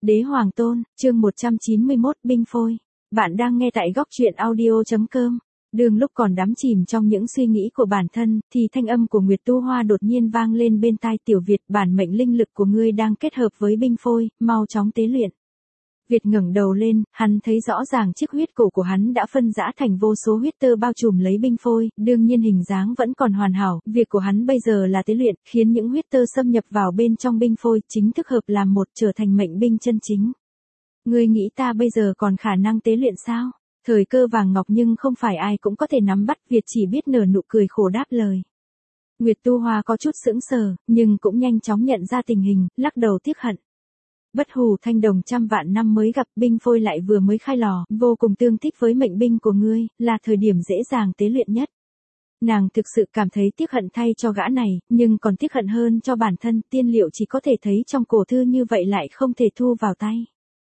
Đế Hoàng Tôn, chương 191 binh phôi. Bạn đang nghe tại góc truyện audio.com. Đường lúc còn đắm chìm trong những suy nghĩ của bản thân, thì thanh âm của Nguyệt Tu Hoa đột nhiên vang lên bên tai Tiểu Việt, bản mệnh linh lực của ngươi đang kết hợp với binh phôi, mau chóng tế luyện. Việt ngẩng đầu lên, hắn thấy rõ ràng chiếc huyết cổ của hắn đã phân rã thành vô số huyết tơ bao trùm lấy binh phôi, đương nhiên hình dáng vẫn còn hoàn hảo, việc của hắn bây giờ là tế luyện, khiến những huyết tơ xâm nhập vào bên trong binh phôi, chính thức hợp làm một trở thành mệnh binh chân chính. Ngươi nghĩ ta bây giờ còn khả năng tế luyện sao? Thời cơ vàng ngọc nhưng không phải ai cũng có thể nắm bắt, Việt chỉ biết nở nụ cười khổ đáp lời. Nguyệt Tu Hoa có chút sững sờ, nhưng cũng nhanh chóng nhận ra tình hình, lắc đầu tiếc hận. Bất hù thanh đồng trăm vạn năm mới gặp, binh phôi lại vừa mới khai lò, vô cùng tương thích với mệnh binh của ngươi, là thời điểm dễ dàng tế luyện nhất. Nàng thực sự cảm thấy tiếc hận thay cho gã này, nhưng còn tiếc hận hơn cho bản thân, tiên liệu chỉ có thể thấy trong cổ thư như vậy lại không thể thu vào tay.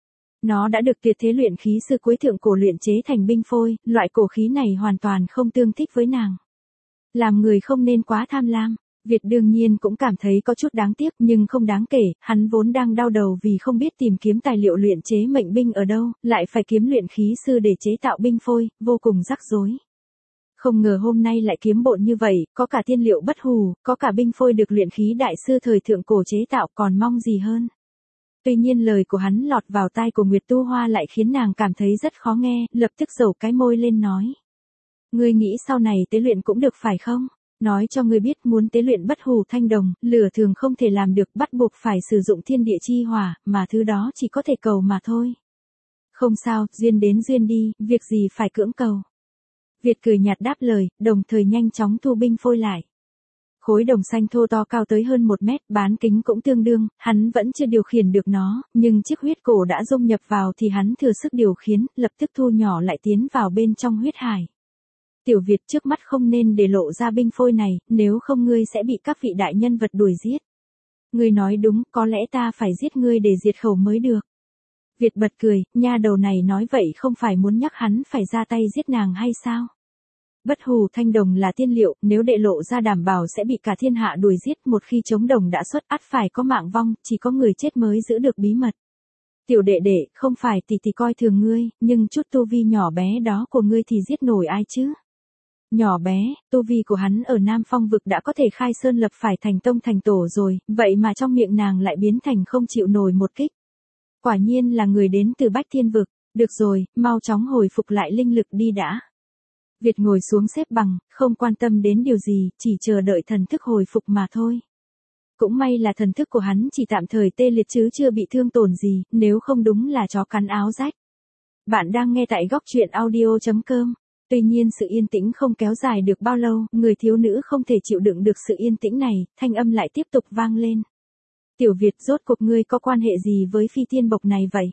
Nó đã được tuyệt thế luyện khí sư cuối thượng cổ luyện chế thành binh phôi, loại cổ khí này hoàn toàn không tương thích với nàng. Làm người không nên quá tham lam. Việt đương nhiên cũng cảm thấy có chút đáng tiếc nhưng không đáng kể, hắn vốn đang đau đầu vì không biết tìm kiếm tài liệu luyện chế mệnh binh ở đâu, lại phải kiếm luyện khí sư để chế tạo binh phôi, vô cùng rắc rối. Không ngờ hôm nay lại kiếm bộn như vậy, có cả tiên liệu bất hù, có cả binh phôi được luyện khí đại sư thời thượng cổ chế tạo, còn mong gì hơn. Tuy nhiên lời của hắn lọt vào tai của Nguyệt Tu Hoa lại khiến nàng cảm thấy rất khó nghe, lập tức dẩu cái môi lên nói. Ngươi nghĩ sau này tế luyện cũng được phải không? Nói cho ngươi biết, muốn tế luyện bất hù thanh đồng, lửa thường không thể làm được, bắt buộc phải sử dụng thiên địa chi hỏa, mà thứ đó chỉ có thể cầu mà thôi. Không sao, duyên đến duyên đi, việc gì phải cưỡng cầu. Việt cười nhạt đáp lời, đồng thời nhanh chóng thu binh phôi lại. Khối đồng xanh thô to cao tới hơn 1 mét, bán kính cũng tương đương, hắn vẫn chưa điều khiển được nó, nhưng chiếc huyết cổ đã dung nhập vào thì hắn thừa sức điều khiển, lập tức thu nhỏ lại tiến vào bên trong huyết hải. Tiểu Việt, trước mắt không nên để lộ ra binh phôi này, nếu không ngươi sẽ bị các vị đại nhân vật đuổi giết. Ngươi nói đúng, có lẽ ta phải giết ngươi để diệt khẩu mới được. Việt bật cười, nha đầu này nói vậy không phải muốn nhắc hắn phải ra tay giết nàng hay sao? Bất hù thanh đồng là tiên liệu, nếu đệ lộ ra đảm bảo sẽ bị cả thiên hạ đuổi giết, một khi chống đồng đã xuất ắt phải có mạng vong, chỉ có người chết mới giữ được bí mật. Tiểu đệ đệ, không phải tỷ tỷ coi thường ngươi, nhưng chút tu vi nhỏ bé đó của ngươi thì giết nổi ai chứ? Nhỏ bé, tu vi của hắn ở Nam Phong vực đã có thể khai sơn lập phải thành tông thành tổ rồi, vậy mà trong miệng nàng lại biến thành không chịu nổi một kích. Quả nhiên là người đến từ Bách Thiên vực, được rồi, mau chóng hồi phục lại linh lực đi đã. Việt ngồi xuống xếp bằng, không quan tâm đến điều gì, chỉ chờ đợi thần thức hồi phục mà thôi. Cũng may là thần thức của hắn chỉ tạm thời tê liệt chứ chưa bị thương tổn gì, nếu không đúng là chó cắn áo rách. Bạn đang nghe tại góc truyện audio.com. Tuy nhiên sự yên tĩnh không kéo dài được bao lâu, người thiếu nữ không thể chịu đựng được sự yên tĩnh này, thanh âm lại tiếp tục vang lên. Tiểu Việt, rốt cuộc ngươi có quan hệ gì với phi tiên bộc này vậy?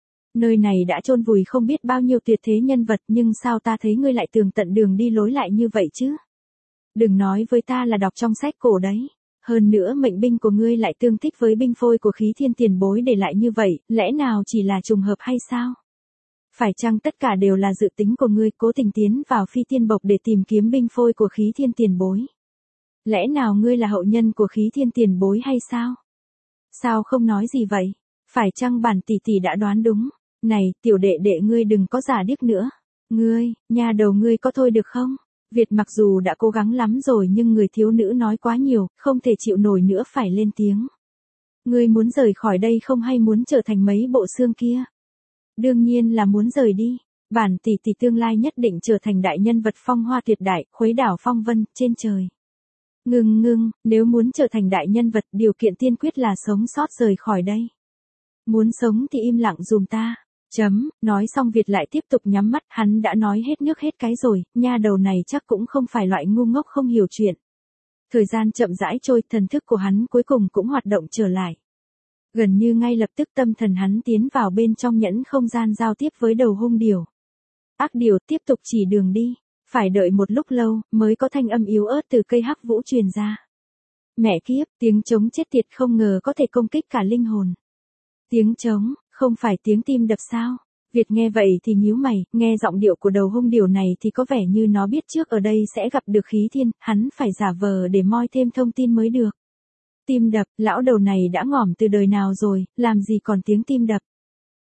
Nơi này đã chôn vùi không biết bao nhiêu tuyệt thế nhân vật, nhưng sao ta thấy ngươi lại tường tận đường đi lối lại như vậy chứ? Đừng nói với ta là đọc trong sách cổ đấy. Hơn nữa mệnh binh của ngươi lại tương thích với binh phôi của khí thiên tiền bối để lại như vậy, lẽ nào chỉ là trùng hợp hay sao? Phải chăng tất cả đều là dự tính của ngươi cố tình tiến vào phi tiên bộc để tìm kiếm binh phôi của khí thiên tiền bối? Lẽ nào ngươi là hậu nhân của khí thiên tiền bối hay sao? Sao không nói gì vậy? Phải chăng bản tỷ tỷ đã đoán đúng? Này, tiểu đệ đệ ngươi đừng có giả điếc nữa. Ngươi, nha đầu ngươi có thôi được không? Việt mặc dù đã cố gắng lắm rồi nhưng người thiếu nữ nói quá nhiều, không thể chịu nổi nữa phải lên tiếng. Ngươi muốn rời khỏi đây không hay muốn trở thành mấy bộ xương kia? Đương nhiên là muốn rời đi. Bản tỷ tỷ tương lai nhất định trở thành đại nhân vật phong hoa tuyệt đại, khuấy đảo phong vân, trên trời. Ngưng, nếu muốn trở thành đại nhân vật, điều kiện tiên quyết là sống sót rời khỏi đây. Muốn sống thì im lặng dùm ta. Nói xong Việt lại tiếp tục nhắm mắt, hắn đã nói hết nước hết cái rồi, nha đầu này chắc cũng không phải loại ngu ngốc không hiểu chuyện. Thời gian chậm rãi trôi, thần thức của hắn cuối cùng cũng hoạt động trở lại. Gần như ngay lập tức tâm thần hắn tiến vào bên trong nhẫn không gian giao tiếp với đầu hung điểu. Ác điểu tiếp tục chỉ đường đi, phải đợi một lúc lâu mới có thanh âm yếu ớt từ cây hắc vũ truyền ra. Mẹ kiếp, tiếng trống chết tiệt không ngờ có thể công kích cả linh hồn. Tiếng trống, không phải tiếng tim đập sao? Việt nghe vậy thì nhíu mày, nghe giọng điệu của đầu hung điểu này thì có vẻ như nó biết trước ở đây sẽ gặp được khí thiên, hắn phải giả vờ để moi thêm thông tin mới được. Tim đập, lão đầu này đã ngỏm từ đời nào rồi, làm gì còn tiếng tim đập.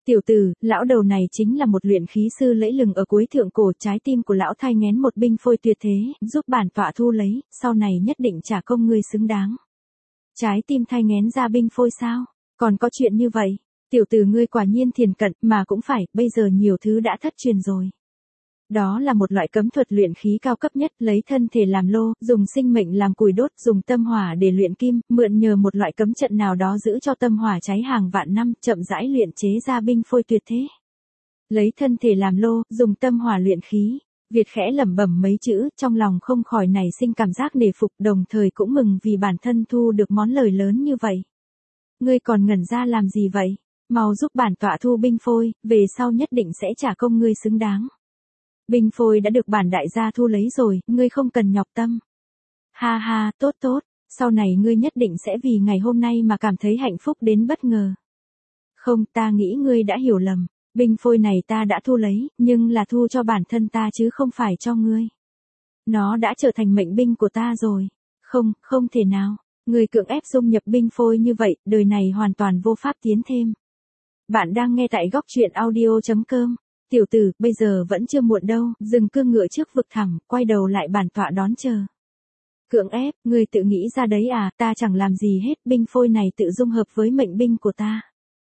Tiểu tử, lão đầu này chính là một luyện khí sư lẫy lừng ở cuối thượng cổ, trái tim của lão thai nghén một binh phôi tuyệt thế, giúp bản tọa thu lấy, sau này nhất định trả công ngươi xứng đáng. Trái tim thai nghén ra binh phôi sao? Còn có chuyện như vậy? Tiểu tử ngươi quả nhiên thiền cận, mà cũng phải, bây giờ nhiều thứ đã thất truyền rồi. Đó là một loại cấm thuật luyện khí cao cấp nhất, lấy thân thể làm lô, dùng sinh mệnh làm củi đốt, dùng tâm hỏa để luyện kim, mượn nhờ một loại cấm trận nào đó giữ cho tâm hỏa cháy hàng vạn năm, chậm rãi luyện chế ra binh phôi tuyệt thế. Lấy thân thể làm lô, dùng tâm hỏa luyện khí. Việt khẽ lẩm bẩm mấy chữ, trong lòng không khỏi nảy sinh cảm giác nể phục, đồng thời cũng mừng vì bản thân thu được món lời lớn như vậy. Ngươi còn ngẩn ra làm gì vậy? Mau giúp bản tọa thu binh phôi, về sau nhất định sẽ trả công ngươi xứng đáng. Binh phôi đã được bản đại gia thu lấy rồi, ngươi không cần nhọc tâm. Ha ha, tốt tốt, sau này ngươi nhất định sẽ vì ngày hôm nay mà cảm thấy hạnh phúc đến bất ngờ. Không, ta nghĩ ngươi đã hiểu lầm, binh phôi này ta đã thu lấy, nhưng là thu cho bản thân ta chứ không phải cho ngươi. Nó đã trở thành mệnh binh của ta rồi. Không, không thể nào, ngươi cưỡng ép dung nhập binh phôi như vậy, đời này hoàn toàn vô pháp tiến thêm. Bạn đang nghe tại góc truyện audio.com. Tiểu tử, bây giờ vẫn chưa muộn đâu, dừng cương ngựa trước vực thẳm, quay đầu lại bản tọa đón chờ. Cưỡng ép, ngươi tự nghĩ ra đấy à, ta chẳng làm gì hết, binh phôi này tự dung hợp với mệnh binh của ta.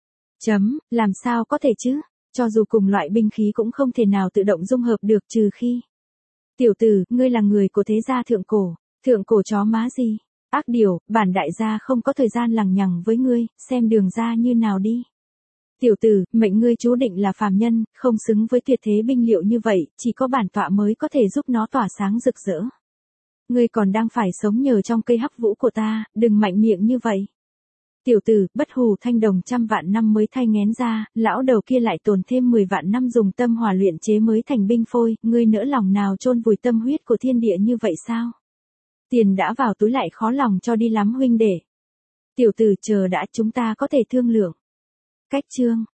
Làm sao có thể chứ, cho dù cùng loại binh khí cũng không thể nào tự động dung hợp được trừ khi. Tiểu tử, ngươi là người của thế gia thượng cổ chó má gì, ác điều, bản đại gia không có thời gian lằng nhằng với ngươi, xem đường ra như nào đi. Tiểu tử, mệnh ngươi chú định là phàm nhân, không xứng với tuyệt thế binh liệu như vậy, chỉ có bản tọa mới có thể giúp nó tỏa sáng rực rỡ. Ngươi còn đang phải sống nhờ trong cây hắc vũ của ta, đừng mạnh miệng như vậy. Tiểu tử, bất hù thanh đồng trăm vạn năm mới thay nghén ra, lão đầu kia lại tồn thêm 10 vạn năm dùng tâm hỏa luyện chế mới thành binh phôi, ngươi nỡ lòng nào chôn vùi tâm huyết của thiên địa như vậy sao? Tiền đã vào túi lại khó lòng cho đi lắm huynh đệ. Tiểu tử, chờ đã, chúng ta có thể thương lượng. Cách chương